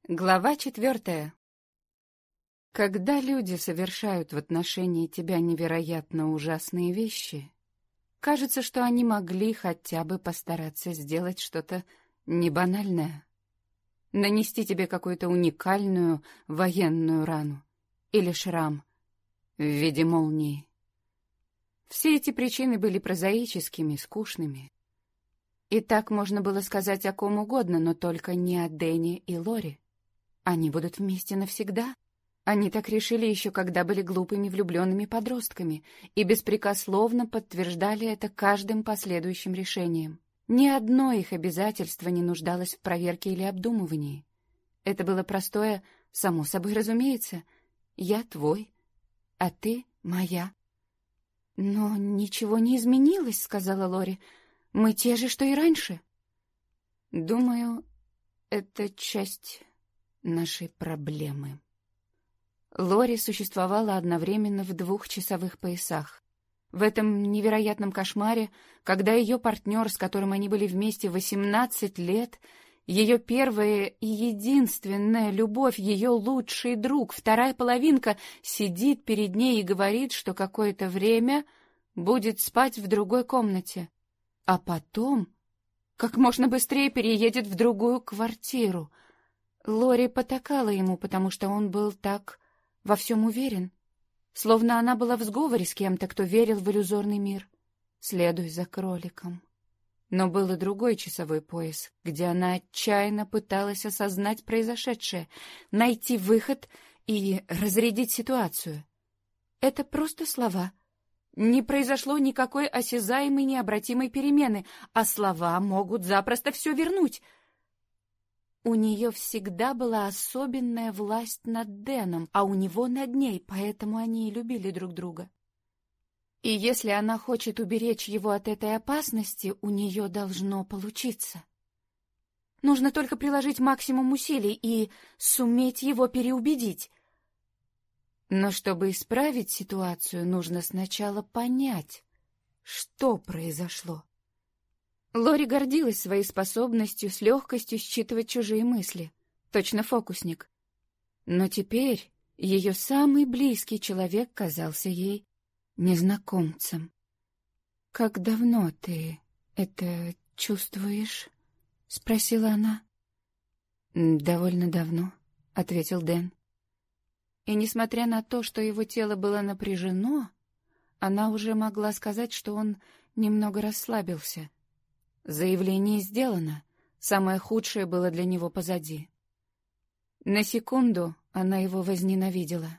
Глава 4. Когда люди совершают в отношении тебя невероятно ужасные вещи, кажется, что они могли хотя бы постараться сделать что-то небанальное. Нанести тебе какую-то уникальную военную рану или шрам в виде молнии. Все эти причины были прозаическими, скучными. И так можно было сказать о ком угодно, но только не о Дэне и Лори. Они будут вместе навсегда. Они так решили еще, когда были глупыми влюбленными подростками, и беспрекословно подтверждали это каждым последующим решением. Ни одно их обязательство не нуждалось в проверке или обдумывании. Это было простое, само собой разумеется. Я твой, а ты моя. «Но ничего не изменилось», — сказала Лори. «Мы те же, что и раньше». «Думаю, это часть нашей проблемы». Лори существовала одновременно в 2-часовых поясах. В этом невероятном кошмаре, когда ее партнер, с которым они были вместе 18 лет, ее первая и единственная любовь, ее лучший друг, вторая половинка, сидит перед ней и говорит, что какое-то время будет спать в другой комнате, а потом как можно быстрее переедет в другую квартиру. Лори потакала ему, потому что он был так во всем уверен, словно она была в сговоре с кем-то, кто верил в иллюзорный мир. «Следуй за кроликом». Но был и другой часовой пояс, где она отчаянно пыталась осознать произошедшее, найти выход и разрядить ситуацию. Это просто слова. Не произошло никакой осязаемой необратимой перемены, а слова могут запросто все вернуть. У нее всегда была особенная власть над Дэном, а у него над ней, поэтому они и любили друг друга. И если она хочет уберечь его от этой опасности, у нее должно получиться. Нужно только приложить максимум усилий и суметь его переубедить. Но чтобы исправить ситуацию, нужно сначала понять, что произошло. Лори гордилась своей способностью с легкостью считывать чужие мысли, точно фокусник. Но теперь ее самый близкий человек казался ей незнакомцем. «Как давно ты это чувствуешь?» — спросила она. «Довольно давно», — ответил Дэн. И несмотря на то, что его тело было напряжено, она уже могла сказать, что он немного расслабился. Заявление сделано, самое худшее было для него позади. На секунду она его возненавидела.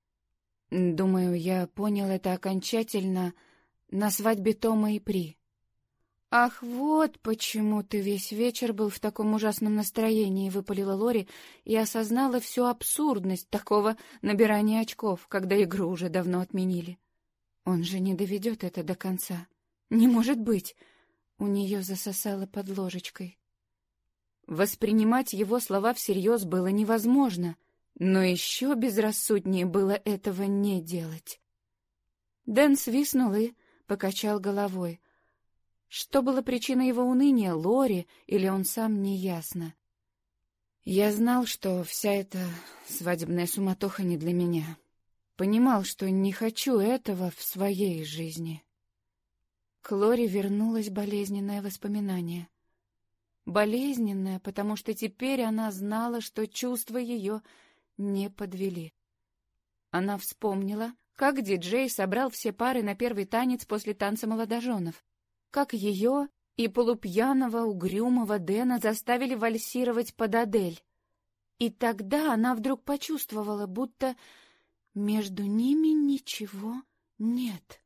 Думаю, я понял это окончательно на свадьбе Тома и При. «Ах, вот почему ты весь вечер был в таком ужасном настроении», — выпалила Лори и осознала всю абсурдность такого набирания очков, когда игру уже давно отменили. Он же не доведет это до конца. Не может быть! У нее засосало под ложечкой. Воспринимать его слова всерьез было невозможно, но еще безрассуднее было этого не делать. Дэн свистнул и покачал головой. Что было причиной его уныния, Лори или он сам, неясно. Я знал, что вся эта свадебная суматоха не для меня. Понимал, что не хочу этого в своей жизни. К Лори вернулось болезненное воспоминание. Болезненное, потому что теперь она знала, что чувства ее не подвели. Она вспомнила, как диджей собрал все пары на первый танец после танца молодоженов, как ее и полупьяного, угрюмого Дэна заставили вальсировать под Адель. И тогда она вдруг почувствовала, будто между ними ничего нет.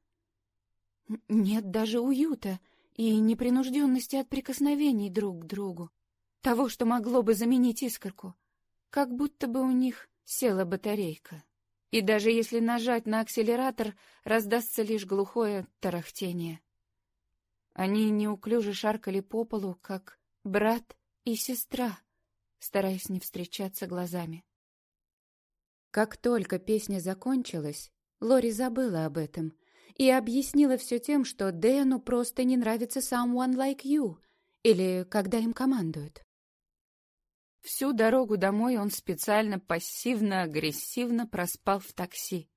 Нет даже уюта и непринужденности от прикосновений друг к другу, того, что могло бы заменить искорку, как будто бы у них села батарейка. И даже если нажать на акселератор, раздастся лишь глухое тарахтение. Они неуклюже шаркали по полу, как брат и сестра, стараясь не встречаться глазами. Как только песня закончилась, Лори забыла об этом и объяснила все тем, что Дэну просто не нравится «Someone Like You» или «Когда им командуют». Всю дорогу домой он специально пассивно-агрессивно проспал в такси.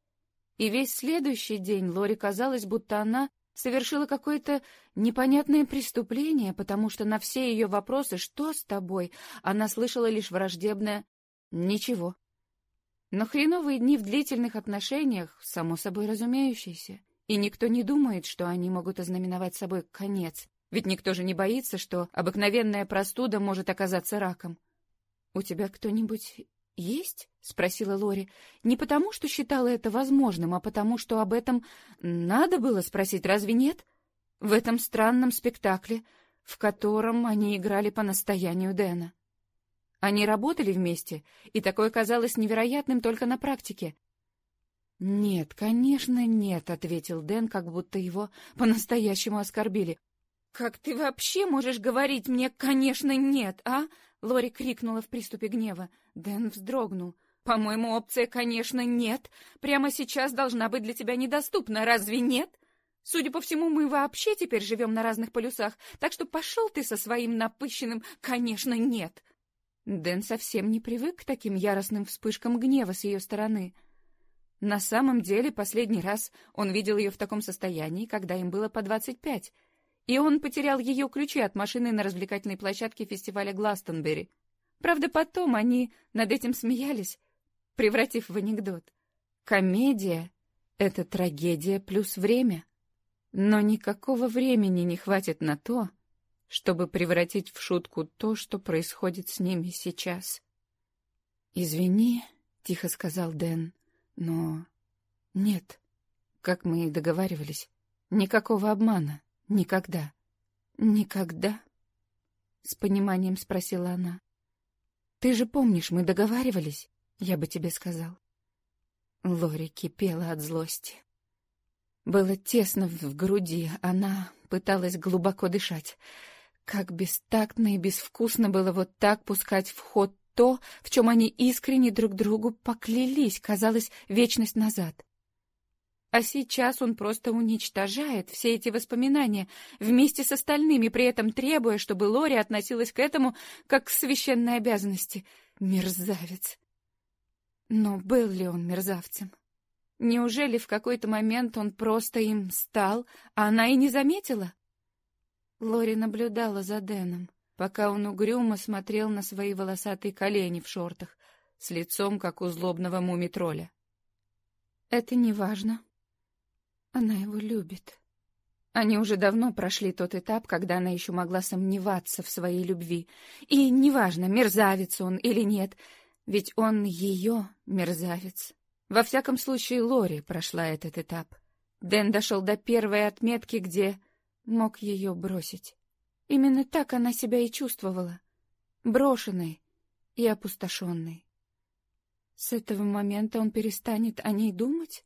И весь следующий день Лоре казалось, будто она совершила какое-то непонятное преступление, потому что на все ее вопросы «Что с тобой?» она слышала лишь враждебное «Ничего». Но хреновые дни в длительных отношениях, само собой разумеющиеся, и никто не думает, что они могут ознаменовать собой конец, ведь никто же не боится, что обыкновенная простуда может оказаться раком. «У тебя кто-нибудь есть?» — спросила Лори. Не потому, что считала это возможным, а потому, что об этом надо было спросить, разве нет? В этом странном спектакле, в котором они играли по настоянию Дэна. Они работали вместе, и такое казалось невероятным только на практике. «Нет, конечно, нет», — ответил Дэн, как будто его по-настоящему оскорбили. «Как ты вообще можешь говорить мне, конечно, нет, а?» Лори крикнула в приступе гнева. Дэн вздрогнул. «По-моему, опция, конечно, нет. Прямо сейчас должна быть для тебя недоступна, разве нет? Судя по всему, мы вообще теперь живем на разных полюсах, так что пошел ты со своим напыщенным «конечно, нет». Дэн совсем не привык к таким яростным вспышкам гнева с ее стороны. На самом деле, последний раз он видел ее в таком состоянии, когда им было по 25, и он потерял ее ключи от машины на развлекательной площадке фестиваля Гластонберри. Правда, потом они над этим смеялись, превратив в анекдот. Комедия — это трагедия плюс время. Но никакого времени не хватит на то, чтобы превратить в шутку то, что происходит с ними сейчас. «Извини», — тихо сказал Дэн, — «но нет, как мы и договаривались, никакого обмана, никогда». «Никогда?» — с пониманием спросила она. «Ты же помнишь, мы договаривались, я бы тебе сказал». Лори кипела от злости. Было тесно в груди, она пыталась глубоко дышать. Как бестактно и безвкусно было вот так пускать в ход то, в чем они искренне друг другу поклялись, казалось, вечность назад. А сейчас он просто уничтожает все эти воспоминания вместе с остальными, при этом требуя, чтобы Лори относилась к этому как к священной обязанности. Мерзавец! Но был ли он мерзавцем? Неужели в какой-то момент он просто им стал, а она и не заметила? Лори наблюдала за Дэном, пока он угрюмо смотрел на свои волосатые колени в шортах, с лицом, как у злобного муми-тролля. Это не важно. Она его любит. Они уже давно прошли тот этап, когда она еще могла сомневаться в своей любви. И неважно, мерзавец он или нет, ведь он ее мерзавец. Во всяком случае, Лори прошла этот этап. Дэн дошел до первой отметки, где мог ее бросить. Именно так она себя и чувствовала. Брошенной и опустошенной. С этого момента он перестанет о ней думать?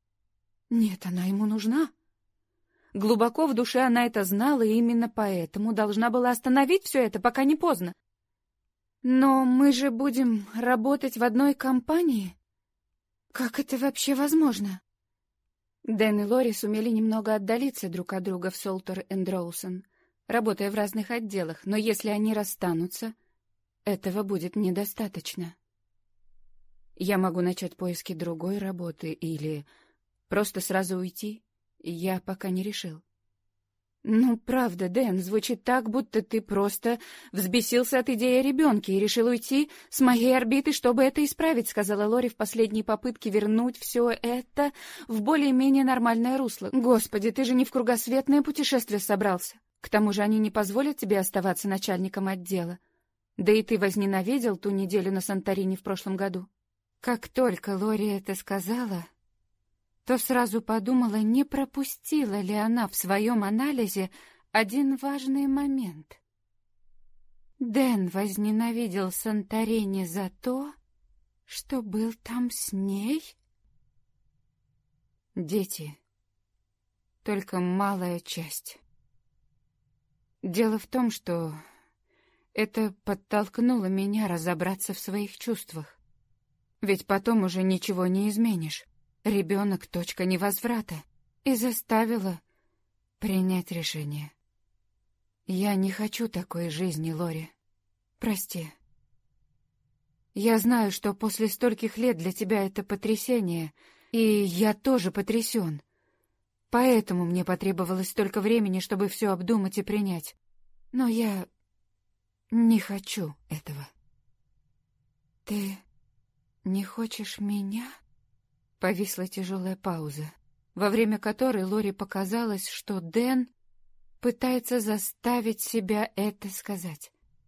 Нет, она ему нужна. Глубоко в душе она это знала, и именно поэтому должна была остановить все это, пока не поздно. Но мы же будем работать в одной компании? Как это вообще возможно? Дэн и Лори сумели немного отдалиться друг от друга в Солтер энд Роусон, работая в разных отделах, но если они расстанутся, этого будет недостаточно. Я могу начать поиски другой работы или просто сразу уйти. Я пока не решил. Ну, правда, Дэн, звучит так, будто ты просто взбесился от идеи о ребенке и решил уйти с моей орбиты, чтобы это исправить, сказала Лори в последней попытке вернуть все это в более-менее нормальное русло. Господи, ты же не в кругосветное путешествие собрался. К тому же они не позволят тебе оставаться начальником отдела. Да и ты возненавидел ту неделю на Санторини в прошлом году. Как только Лори это сказала, то сразу подумала, не пропустила ли она в своем анализе один важный момент. Дэн возненавидел Санторини за то, что был там с ней? Дети. Только малая часть. Дело в том, что это подтолкнуло меня разобраться в своих чувствах. Ведь потом уже ничего не изменишь. Ребенок — точка невозврата, и заставила принять решение. Я не хочу такой жизни, Лори. Прости. Я знаю, что после стольких лет для тебя это потрясение, и я тоже потрясен. Поэтому мне потребовалось столько времени, чтобы все обдумать и принять. Но я не хочу этого. Ты не хочешь меня? Повисла тяжелая пауза, во время которой Лори показалось, что Дэн пытается заставить себя это сказать.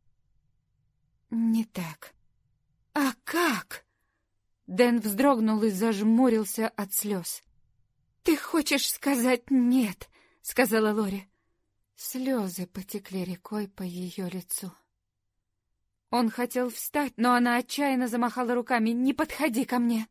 Не так. А как? Дэн вздрогнул и зажмурился от слез. Ты хочешь сказать «нет», — сказала Лори. Слезы потекли рекой по ее лицу. Он хотел встать, но она отчаянно замахала руками. «Не подходи ко мне!»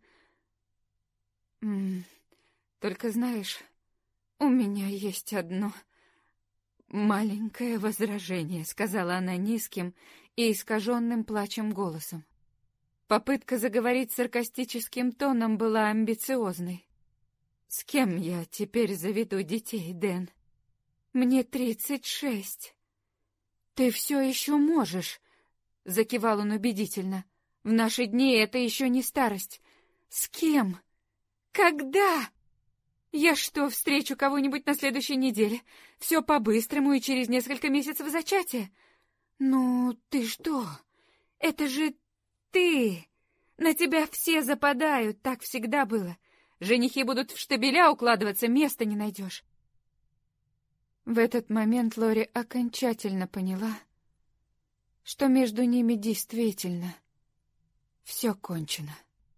«Только знаешь, у меня есть одно маленькое возражение», — сказала она низким и искаженным плачем голосом. Попытка заговорить саркастическим тоном была амбициозной. «С кем я теперь заведу детей, Дэн? Мне 36. Ты все еще можешь», — закивал он убедительно. «В наши дни это еще не старость. С кем? Когда? Я что, встречу кого-нибудь на следующей неделе? Все по-быстрому и через несколько месяцев зачатия? Ну, ты что? Это же ты! На тебя все западают, так всегда было. Женихи будут в штабеля укладываться, места не найдешь». В этот момент Лори окончательно поняла, что между ними действительно все кончено.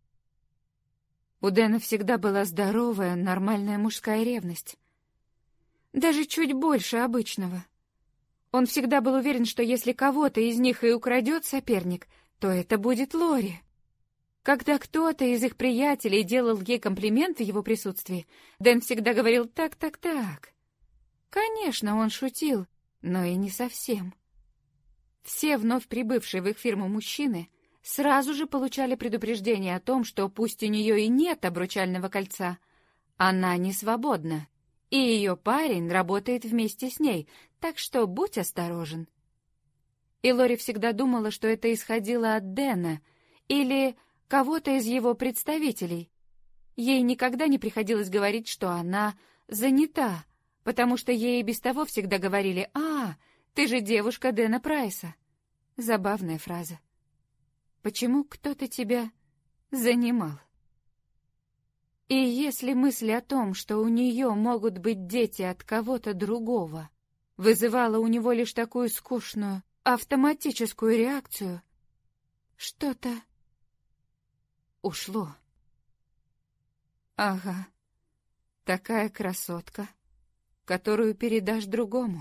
У Дэна всегда была здоровая, нормальная мужская ревность. Даже чуть больше обычного. Он всегда был уверен, что если кого-то из них и украдет соперник, то это будет Лори. Когда кто-то из их приятелей делал ей комплимент в его присутствии, Дэн всегда говорил «так». Конечно, он шутил, но и не совсем. Все вновь прибывшие в их фирму мужчины сразу же получали предупреждение о том, что пусть у нее и нет обручального кольца, она не свободна, и ее парень работает вместе с ней, так что будь осторожен. И Лори всегда думала, что это исходило от Дэна или кого-то из его представителей. Ей никогда не приходилось говорить, что она занята, потому что ей и без того всегда говорили «А, ты же девушка Дэна Прайса». Забавная фраза. Почему кто-то тебя занимал? И если мысль о том, что у нее могут быть дети от кого-то другого, вызывала у него лишь такую скучную, автоматическую реакцию, что-то ушло. Ага, такая красотка, которую передашь другому.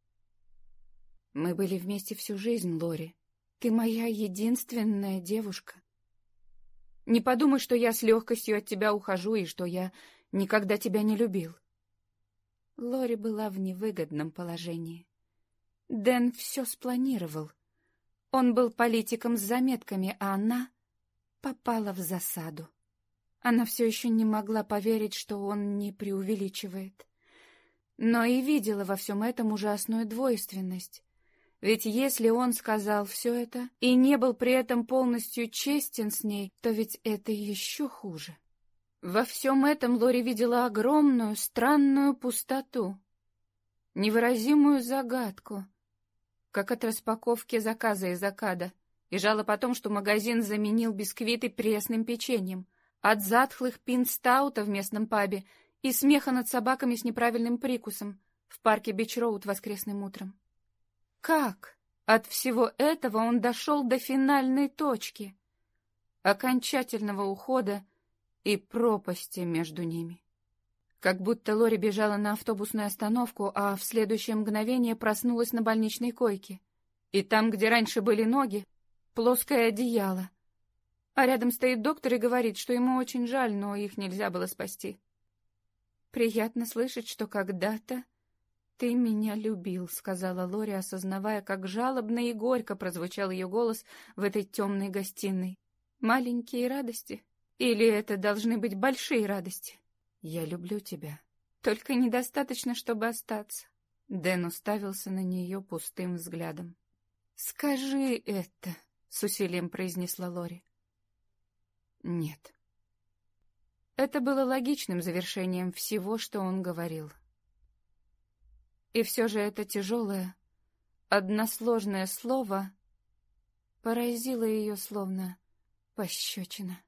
Мы были вместе всю жизнь, Лори. Ты моя единственная девушка. Не подумай, что я с легкостью от тебя ухожу и что я никогда тебя не любил. Лори была в невыгодном положении. Дэн все спланировал. Он был политиком с заметками, а она попала в засаду. Она все еще не могла поверить, что он не преувеличивает. Но и видела во всем этом ужасную двойственность. Ведь если он сказал все это и не был при этом полностью честен с ней, то ведь это еще хуже. Во всем этом Лори видела огромную, странную пустоту, невыразимую загадку, как от распаковки заказа из Акада, и жалоб о том, что магазин заменил бисквиты пресным печеньем, от затхлых пинт-стаута в местном пабе и смеха над собаками с неправильным прикусом в парке Бич-Роуд воскресным утром. Как от всего этого он дошел до финальной точки, окончательного ухода и пропасти между ними? Как будто Лори бежала на автобусную остановку, а в следующее мгновение проснулась на больничной койке. И там, где раньше были ноги, плоское одеяло. А рядом стоит доктор и говорит, что ему очень жаль, но их нельзя было спасти. «Приятно слышать, что когда-то ты меня любил», — сказала Лори, осознавая, как жалобно и горько прозвучал ее голос в этой темной гостиной. «Маленькие радости? Или это должны быть большие радости?» «Я люблю тебя. Только недостаточно, чтобы остаться». Дэн уставился на нее пустым взглядом. «Скажи это», — с усилием произнесла Лори. Нет. Это было логичным завершением всего, что он говорил. И все же это тяжелое, односложное слово поразило ее словно пощечина.